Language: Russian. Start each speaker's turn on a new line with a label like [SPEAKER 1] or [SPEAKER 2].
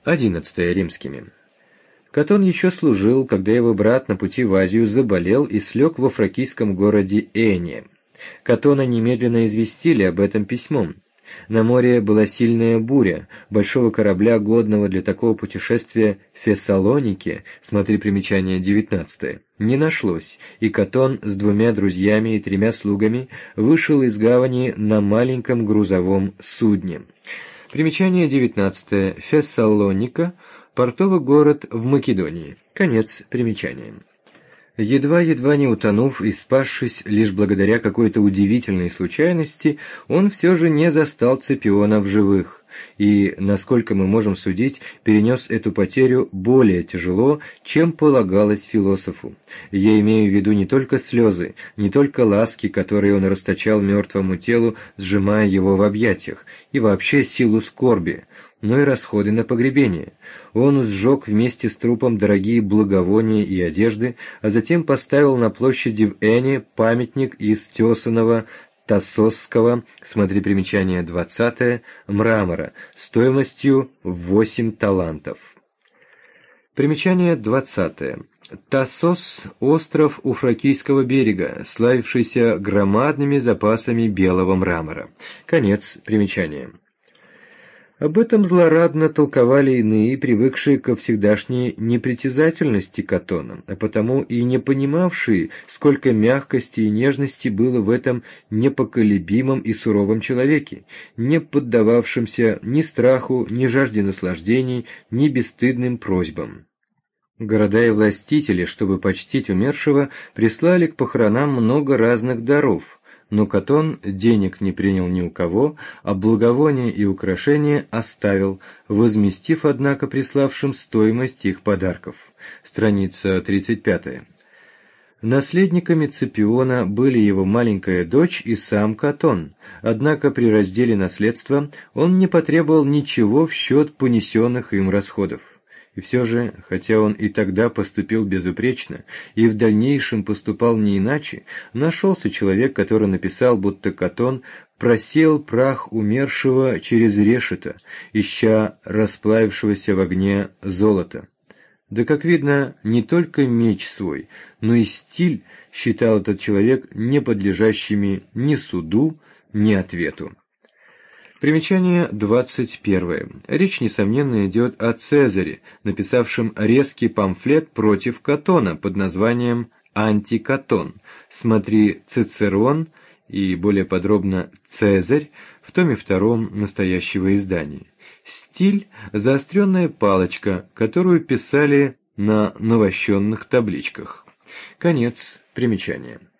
[SPEAKER 1] 11 римскими. Катон еще служил, когда его брат на пути в Азию заболел и слег во фракийском городе Эне. Катона немедленно известили об этом письмом. На море была сильная буря, большого корабля, годного для такого путешествия Фессалоники, смотри примечание 19, не нашлось, и Катон с 2 друзьями и 3 слугами вышел из гавани на маленьком грузовом судне. Примечание 19. Фессалоника – портовый город в Македонии. Конец примечания. Едва-едва не утонув и спасшись лишь благодаря какой-то удивительной случайности, он все же не застал Ципиона в живых и, насколько мы можем судить, перенес эту потерю более тяжело, чем полагалось философу. Я имею в виду не только слезы, не только ласки, которые он расточал мертвому телу, сжимая его в объятиях, и вообще силу скорби, но и расходы на погребение. Он сжег вместе с трупом дорогие благовония и одежды, а затем поставил на площади в Эне памятник из тесаного тассосского, смотри примечание 20, мрамора, стоимостью 8 талантов. Примечание 20. Тассос – остров у Фракийского берега, славившийся громадными запасами белого мрамора. Конец примечания. Об этом злорадно толковали иные, привыкшие ко всегдашней непритязательности Катона, а потому и не понимавшие, сколько мягкости и нежности было в этом непоколебимом и суровом человеке, не поддававшемся ни страху, ни жажде наслаждений, ни бесстыдным просьбам. Города и властители, чтобы почтить умершего, прислали к похоронам много разных даров, но Катон денег не принял ни у кого, а благовония и украшения оставил, возместив, однако, приславшим стоимость их подарков. Страница 35. Наследниками Ципиона были его маленькая дочь и сам Катон, однако при разделе наследства он не потребовал ничего в счет понесенных им расходов. И все же, хотя он и тогда поступил безупречно, и в дальнейшем поступал не иначе, нашелся человек, который написал, будто Катон просеял прах умершего через решето, ища расплавившегося в огне золота. Да, как видно, не только меч свой, но и стиль считал этот человек не подлежащими ни суду, ни ответу. Примечание 21. Речь, несомненно, идет о Цезаре, написавшем резкий памфлет против Катона под названием «Антикатон». Смотри Цицерон и более подробно Цезарь в томе 2 настоящего издания. Стиль – заостренная палочка, которую писали на навощенных табличках. Конец примечания.